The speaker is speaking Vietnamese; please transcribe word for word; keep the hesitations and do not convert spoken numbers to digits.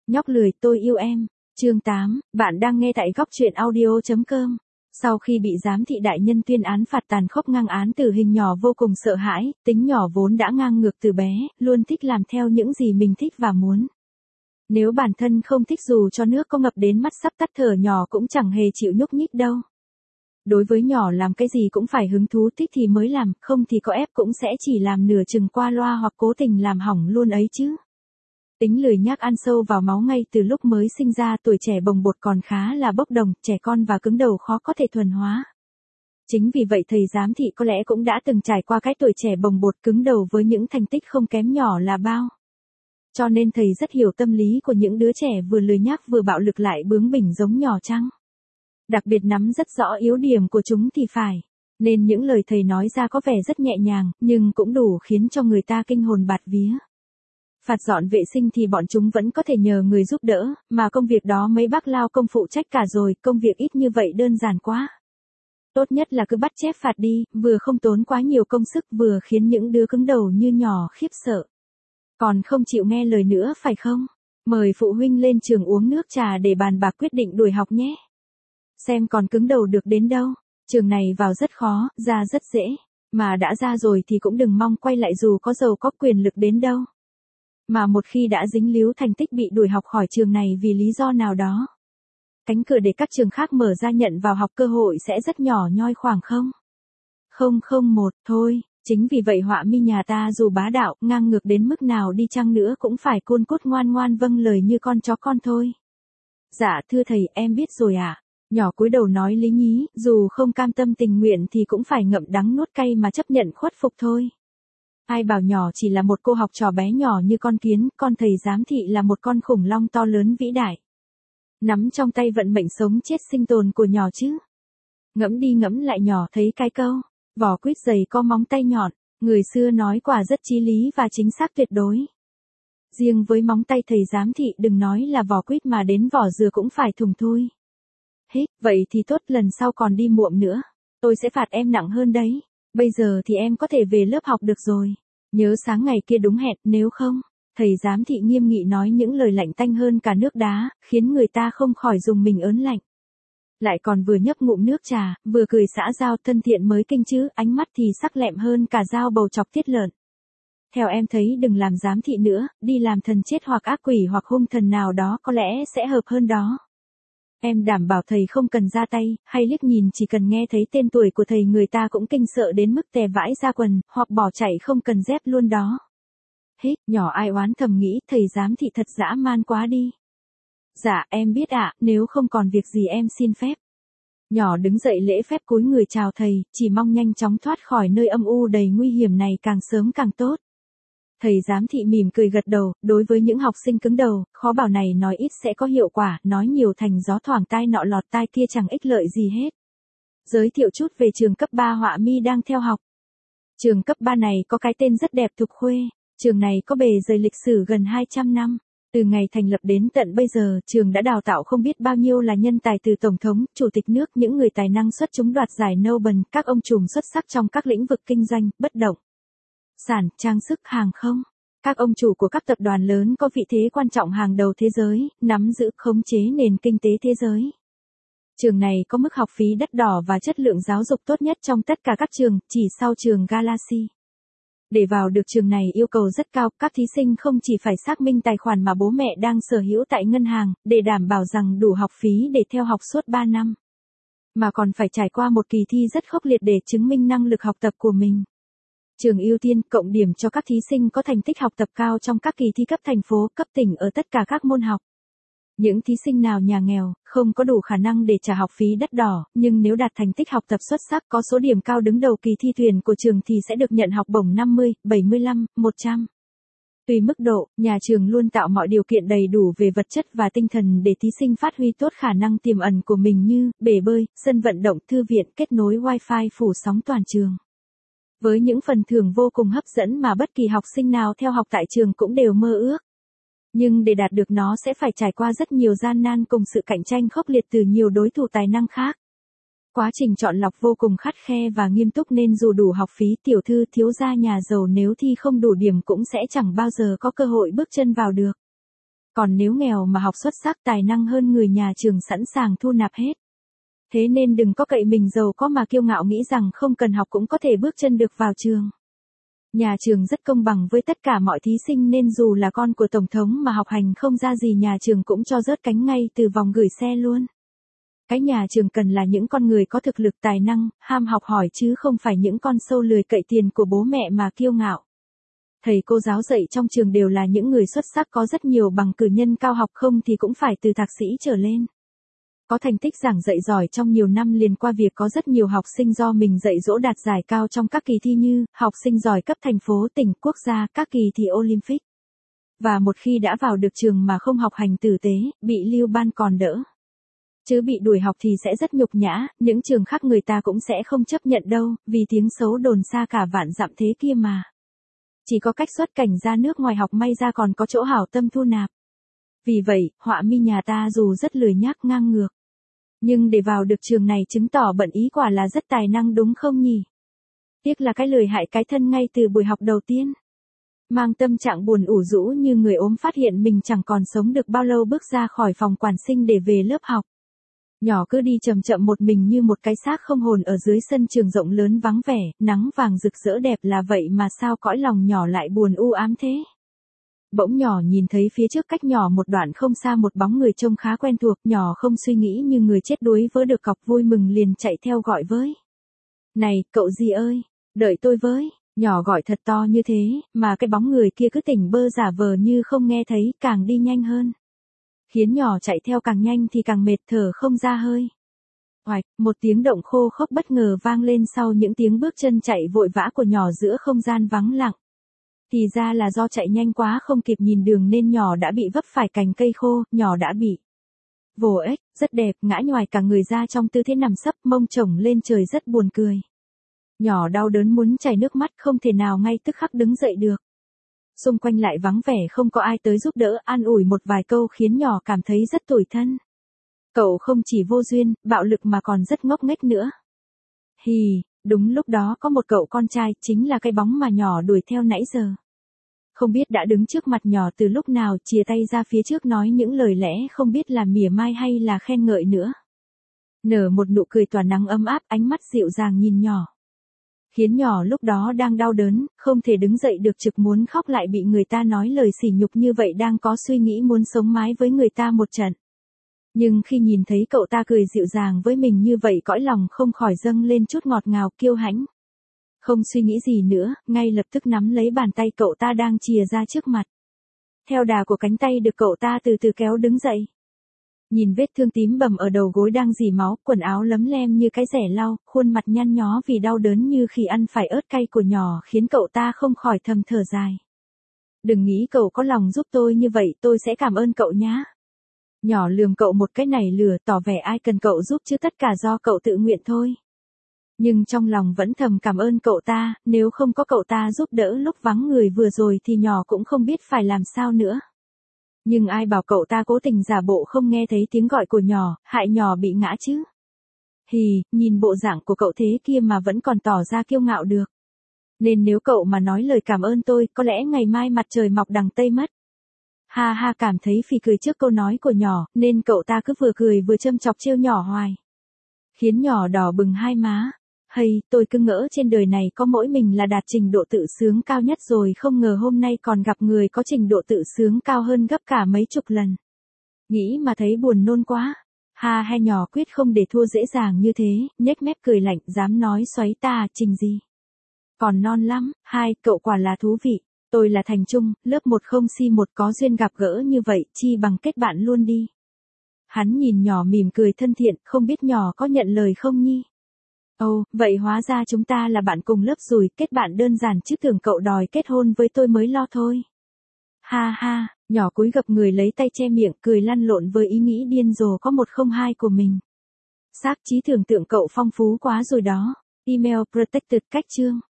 Nhóc lười, tôi yêu em. Chương tám, bạn đang nghe tại góc truyện audio chấm com. Sau khi bị giám thị đại nhân tuyên án phạt tàn khốc ngang án tử hình, nhỏ vô cùng sợ hãi, tính nhỏ vốn đã ngang ngược từ bé, luôn thích làm theo những gì mình thích và muốn. Nếu bản thân không thích dù cho nước có ngập đến mắt sắp tắt thở, nhỏ cũng chẳng hề chịu nhúc nhích đâu. Đối với nhỏ, làm cái gì cũng phải hứng thú thích thì mới làm, không thì có ép cũng sẽ chỉ làm nửa chừng qua loa hoặc cố tình làm hỏng luôn ấy chứ. Tính lười nhác ăn sâu vào máu ngay từ lúc mới sinh ra, tuổi trẻ bồng bột còn khá là bốc đồng, trẻ con và cứng đầu khó có thể thuần hóa. Chính vì vậy thầy giám thị có lẽ cũng đã từng trải qua cái tuổi trẻ bồng bột cứng đầu với những thành tích không kém nhỏ là bao. Cho nên thầy rất hiểu tâm lý của những đứa trẻ vừa lười nhác vừa bạo lực lại bướng bỉnh giống nhỏ chăng. Đặc biệt nắm rất rõ yếu điểm của chúng thì phải. Nên những lời thầy nói ra có vẻ rất nhẹ nhàng, nhưng cũng đủ khiến cho người ta kinh hồn bạt vía. Phạt dọn vệ sinh thì bọn chúng vẫn có thể nhờ người giúp đỡ, mà công việc đó mấy bác lao công phụ trách cả rồi, công việc ít như vậy đơn giản quá. Tốt nhất là cứ bắt chép phạt đi, vừa không tốn quá nhiều công sức vừa khiến những đứa cứng đầu như nhỏ khiếp sợ. Còn không chịu nghe lời nữa phải không? Mời phụ huynh lên trường uống nước trà để bàn bạc quyết định đuổi học nhé. Xem còn cứng đầu được đến đâu. Trường này vào rất khó, ra rất dễ. Mà đã ra rồi thì cũng đừng mong quay lại dù có giàu có quyền lực đến đâu. Mà một khi đã dính líu thành tích bị đuổi học khỏi trường này vì lý do nào đó, cánh cửa để các trường khác mở ra nhận vào học cơ hội sẽ rất nhỏ nhoi, khoảng không không không một thôi. Chính vì vậy họa mi nhà ta dù bá đạo, ngang ngược đến mức nào đi chăng nữa cũng phải côn cốt ngoan ngoan vâng lời như con chó con thôi. Dạ thưa thầy, em biết rồi ạ. À. Nhỏ cúi đầu nói lý nhí, dù không cam tâm tình nguyện thì cũng phải ngậm đắng nuốt cay mà chấp nhận khuất phục thôi. Ai bảo nhỏ chỉ là một cô học trò bé nhỏ như con kiến, con thầy giám thị là một con khủng long to lớn vĩ đại. Nắm trong tay vận mệnh sống chết sinh tồn của nhỏ chứ. Ngẫm đi ngẫm lại nhỏ thấy cái câu, vỏ quýt dày có móng tay nhọn, người xưa nói quả rất chí lý và chính xác tuyệt đối. Riêng với móng tay thầy giám thị đừng nói là vỏ quýt mà đến vỏ dừa cũng phải thùng thui. Hít, vậy thì tốt, lần sau còn đi muộn nữa, tôi sẽ phạt em nặng hơn đấy. Bây giờ thì em có thể về lớp học được rồi. Nhớ sáng ngày kia đúng hẹn, nếu không, thầy giám thị nghiêm nghị nói những lời lạnh tanh hơn cả nước đá, khiến người ta không khỏi dùng mình ớn lạnh. Lại còn vừa nhấp ngụm nước trà, vừa cười xã giao thân thiện mới kinh chứ, ánh mắt thì sắc lẹm hơn cả dao bầu chọc tiết lợn. Theo em thấy đừng làm giám thị nữa, đi làm thần chết hoặc ác quỷ hoặc hung thần nào đó có lẽ sẽ hợp hơn đó. Em đảm bảo thầy không cần ra tay, hay liếc nhìn, chỉ cần nghe thấy tên tuổi của thầy người ta cũng kinh sợ đến mức tè vãi ra quần, hoặc bỏ chạy không cần dép luôn đó. Hít, nhỏ ai oán thầm nghĩ, thầy giám thị thật dã man quá đi. Dạ, em biết ạ, nếu không còn việc gì em xin phép. Nhỏ đứng dậy lễ phép cúi người chào thầy, chỉ mong nhanh chóng thoát khỏi nơi âm u đầy nguy hiểm này càng sớm càng tốt. Thầy giám thị mỉm cười gật đầu, đối với những học sinh cứng đầu, khó bảo này nói ít sẽ có hiệu quả, nói nhiều thành gió thoảng tai nọ lọt tai kia chẳng ích lợi gì hết. Giới thiệu chút về trường cấp ba họa mi đang theo học. Trường cấp ba này có cái tên rất đẹp, Thục Khuê. Trường này có bề dày lịch sử gần hai trăm năm. Từ ngày thành lập đến tận bây giờ, trường đã đào tạo không biết bao nhiêu là nhân tài, từ tổng thống, chủ tịch nước, những người tài năng xuất chúng đoạt giải Nobel, các ông trùm xuất sắc trong các lĩnh vực kinh doanh, bất động sản, trang sức, hàng không. Các ông chủ của các tập đoàn lớn có vị thế quan trọng hàng đầu thế giới, nắm giữ, khống chế nền kinh tế thế giới. Trường này có mức học phí đắt đỏ và chất lượng giáo dục tốt nhất trong tất cả các trường, chỉ sau trường Galaxy. Để vào được trường này yêu cầu rất cao, các thí sinh không chỉ phải xác minh tài khoản mà bố mẹ đang sở hữu tại ngân hàng, để đảm bảo rằng đủ học phí để theo học suốt ba năm. Mà còn phải trải qua một kỳ thi rất khốc liệt để chứng minh năng lực học tập của mình. Trường ưu tiên cộng điểm cho các thí sinh có thành tích học tập cao trong các kỳ thi cấp thành phố, cấp tỉnh ở tất cả các môn học. Những thí sinh nào nhà nghèo, không có đủ khả năng để trả học phí đắt đỏ, nhưng nếu đạt thành tích học tập xuất sắc, có số điểm cao đứng đầu kỳ thi tuyển của trường thì sẽ được nhận học bổng năm mươi, bảy mươi lăm, một trăm. Tùy mức độ, nhà trường luôn tạo mọi điều kiện đầy đủ về vật chất và tinh thần để thí sinh phát huy tốt khả năng tiềm ẩn của mình như bể bơi, sân vận động, thư viện, kết nối Wi-Fi phủ sóng toàn trường. Với những phần thưởng vô cùng hấp dẫn mà bất kỳ học sinh nào theo học tại trường cũng đều mơ ước. Nhưng để đạt được nó sẽ phải trải qua rất nhiều gian nan cùng sự cạnh tranh khốc liệt từ nhiều đối thủ tài năng khác. Quá trình chọn lọc vô cùng khắt khe và nghiêm túc nên dù đủ học phí, tiểu thư thiếu gia nhà giàu nếu thi không đủ điểm cũng sẽ chẳng bao giờ có cơ hội bước chân vào được. Còn nếu nghèo mà học xuất sắc tài năng hơn người nhà trường sẵn sàng thu nạp hết. Thế nên đừng có cậy mình giàu có mà kiêu ngạo nghĩ rằng không cần học cũng có thể bước chân được vào trường. Nhà trường rất công bằng với tất cả mọi thí sinh nên dù là con của Tổng thống mà học hành không ra gì nhà trường cũng cho rớt cánh ngay từ vòng gửi xe luôn. Cái nhà trường cần là những con người có thực lực tài năng, ham học hỏi chứ không phải những con sâu lười cậy tiền của bố mẹ mà kiêu ngạo. Thầy cô giáo dạy trong trường đều là những người xuất sắc có rất nhiều bằng cử nhân cao học không thì cũng phải từ thạc sĩ trở lên. Có thành tích giảng dạy giỏi trong nhiều năm liền qua việc có rất nhiều học sinh do mình dạy dỗ đạt giải cao trong các kỳ thi như học sinh giỏi cấp thành phố, tỉnh, quốc gia, các kỳ thi Olympic. Và một khi đã vào được trường mà không học hành tử tế, bị lưu ban còn đỡ. Chứ bị đuổi học thì sẽ rất nhục nhã, những trường khác người ta cũng sẽ không chấp nhận đâu, vì tiếng xấu đồn xa cả vạn dặm thế kia mà. Chỉ có cách xuất cảnh ra nước ngoài học may ra còn có chỗ hảo tâm thu nạp. Vì vậy, họa mi nhà ta dù rất lười nhác ngang ngược. Nhưng để vào được trường này chứng tỏ bận ý quả là rất tài năng đúng không nhỉ? Tiếc là cái lười hại cái thân ngay từ buổi học đầu tiên. Mang tâm trạng buồn ủ rũ như người ốm phát hiện mình chẳng còn sống được bao lâu bước ra khỏi phòng quản sinh để về lớp học. Nhỏ cứ đi chậm chậm một mình như một cái xác không hồn ở dưới sân trường rộng lớn vắng vẻ, nắng vàng rực rỡ đẹp là vậy mà sao cõi lòng nhỏ lại buồn u ám thế. Bỗng nhỏ nhìn thấy phía trước cách nhỏ một đoạn không xa một bóng người trông khá quen thuộc, nhỏ không suy nghĩ như người chết đuối vỡ được cọc vui mừng liền chạy theo gọi với. Này, cậu gì ơi, đợi tôi với, nhỏ gọi thật to như thế, mà cái bóng người kia cứ tỉnh bơ giả vờ như không nghe thấy, càng đi nhanh hơn. Khiến nhỏ chạy theo càng nhanh thì càng mệt thở không ra hơi. Oạch, một tiếng động khô khốc bất ngờ vang lên sau những tiếng bước chân chạy vội vã của nhỏ giữa không gian vắng lặng. Thì ra là do chạy nhanh quá không kịp nhìn đường nên nhỏ đã bị vấp phải cành cây khô, nhỏ đã bị vồ ếch, rất đẹp, ngã nhoài cả người ra trong tư thế nằm sấp mông chổng lên trời rất buồn cười. Nhỏ đau đớn muốn chảy nước mắt không thể nào ngay tức khắc đứng dậy được. Xung quanh lại vắng vẻ không có ai tới giúp đỡ an ủi một vài câu khiến nhỏ cảm thấy rất tủi thân. Cậu không chỉ vô duyên, bạo lực mà còn rất ngốc nghếch nữa. Hì, đúng lúc đó có một cậu con trai chính là cái bóng mà nhỏ đuổi theo nãy giờ. Không biết đã đứng trước mặt nhỏ từ lúc nào chìa tay ra phía trước nói những lời lẽ không biết là mỉa mai hay là khen ngợi nữa. Nở một nụ cười tỏa nắng ấm áp ánh mắt dịu dàng nhìn nhỏ. Khiến nhỏ lúc đó đang đau đớn, không thể đứng dậy được trực muốn khóc lại bị người ta nói lời sỉ nhục như vậy đang có suy nghĩ muốn sống mái với người ta một trận. Nhưng khi nhìn thấy cậu ta cười dịu dàng với mình như vậy cõi lòng không khỏi dâng lên chút ngọt ngào kiêu hãnh. Không suy nghĩ gì nữa, ngay lập tức nắm lấy bàn tay cậu ta đang chìa ra trước mặt. Theo đà của cánh tay được cậu ta từ từ kéo đứng dậy. Nhìn vết thương tím bầm ở đầu gối đang rỉ máu, quần áo lấm lem như cái rẻ lau, khuôn mặt nhăn nhó vì đau đớn như khi ăn phải ớt cay của nhỏ khiến cậu ta không khỏi thầm thở dài. Đừng nghĩ cậu có lòng giúp tôi như vậy, tôi sẽ cảm ơn cậu nhá. Nhỏ lườm cậu một cái nảy lửa tỏ vẻ ai cần cậu giúp chứ tất cả do cậu tự nguyện thôi. Nhưng trong lòng vẫn thầm cảm ơn cậu ta, nếu không có cậu ta giúp đỡ lúc vắng người vừa rồi thì nhỏ cũng không biết phải làm sao nữa. Nhưng ai bảo cậu ta cố tình giả bộ không nghe thấy tiếng gọi của nhỏ, hại nhỏ bị ngã chứ. Hì, nhìn bộ dạng của cậu thế kia mà vẫn còn tỏ ra kiêu ngạo được. Nên nếu cậu mà nói lời cảm ơn tôi, có lẽ ngày mai mặt trời mọc đằng Tây mất. Ha ha cảm thấy phì cười trước câu nói của nhỏ, nên cậu ta cứ vừa cười vừa châm chọc trêu nhỏ hoài. Khiến nhỏ đỏ bừng hai má. Hay, tôi cứ ngỡ trên đời này có mỗi mình là đạt trình độ tự sướng cao nhất rồi không ngờ hôm nay còn gặp người có trình độ tự sướng cao hơn gấp cả mấy chục lần. Nghĩ mà thấy buồn nôn quá. Ha ha nhỏ quyết không để thua dễ dàng như thế, nhếch mép cười lạnh dám nói xoáy ta trình gì. Còn non lắm, hai, cậu quả là thú vị. Tôi là Thành Trung, lớp một không C một có duyên gặp gỡ như vậy, chi bằng kết bạn luôn đi. Hắn nhìn nhỏ mỉm cười thân thiện, không biết nhỏ có nhận lời không nhi. Ồ, oh, vậy hóa ra chúng ta là bạn cùng lớp rồi, kết bạn đơn giản chứ tưởng cậu đòi kết hôn với tôi mới lo thôi. Ha ha, nhỏ cúi gập người lấy tay che miệng, cười lăn lộn với ý nghĩ điên rồ có một không hai của mình. Xác trí tưởng tượng cậu phong phú quá rồi đó. Email protected cách chương.